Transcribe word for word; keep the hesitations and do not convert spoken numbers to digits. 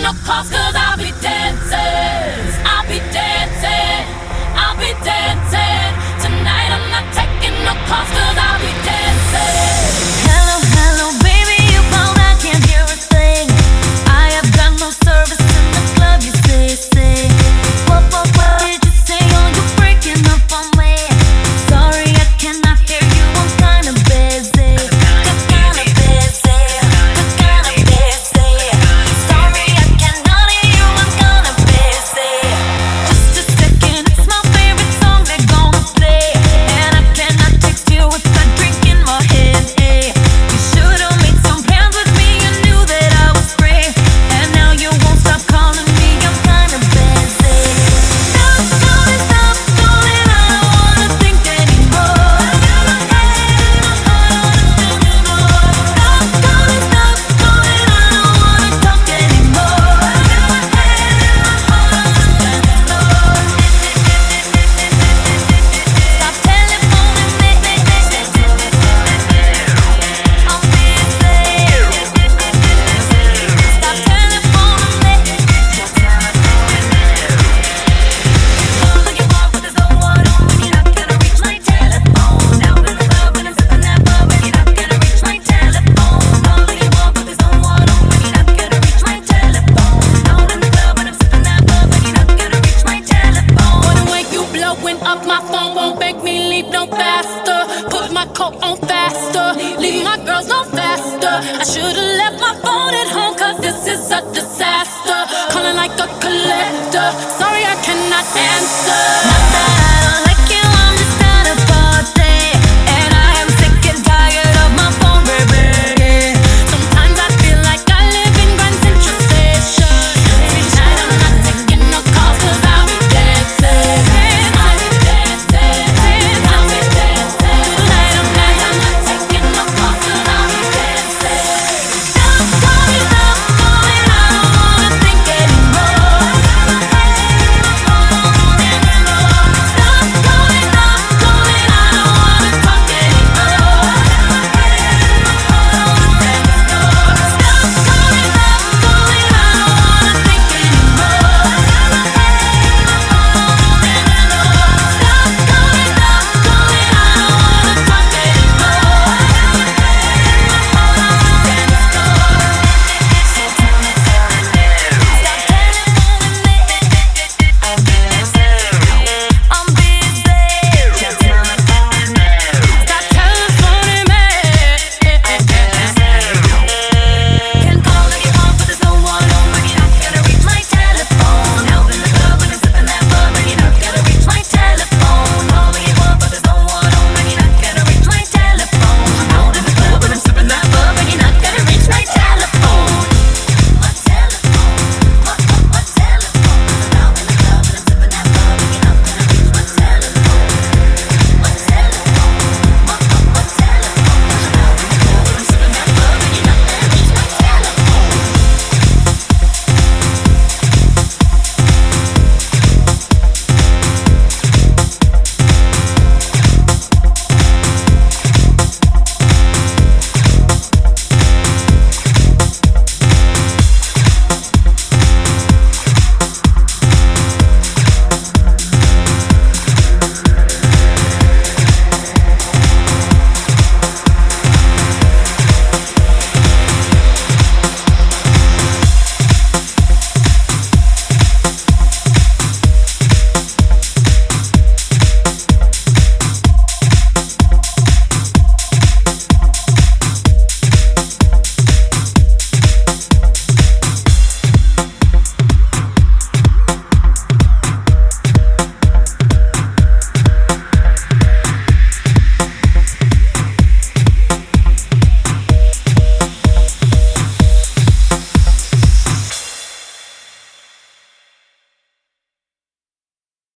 no calls cause I'll be dancing. I'll be dancing. I'll be dancing. Tonight I'm not taking no calls cause I'll be dancing. Hello, hello, baby, you called, I can't hear a thing. I have got no service in the club, you say, say. What, what, what did you say? Oh, you're breaking up on me. Sorry, I cannot hear you, I'm kinda busy. Kinda busy, kinda busy. Sorry, I cannot hear you, I'm kinda busy. Just a second, it's my favorite song they're gonna play. And I cannot text you with a drink in my hand, eh. You should've made some plans with me, you knew that I was free. And now you won't stop calling me, I'm kinda busy. Stop calling, stop calling, I don't wanna think anymore. Stop calling, stop calling, I don't wanna talk anymore. Stop telephoning me, I'm busy. Stop telephoning me. Calling you up with this old one on when you're not gonna reach my telephone. Now in the club when I'm sipping that bub when you're not gonna reach my telephone. Calling you up with this old one on when you're not gonna reach my telephone. Now in the club when I'm sipping that bub when you're not gonna reach my telephone. Or the way you blowing up my phone won't make me leave no faster. Put my coat on faster, leave my girls no faster. I should've left my phone at home cause this is a disaster. Calling like a collector, sorry I cannot answer.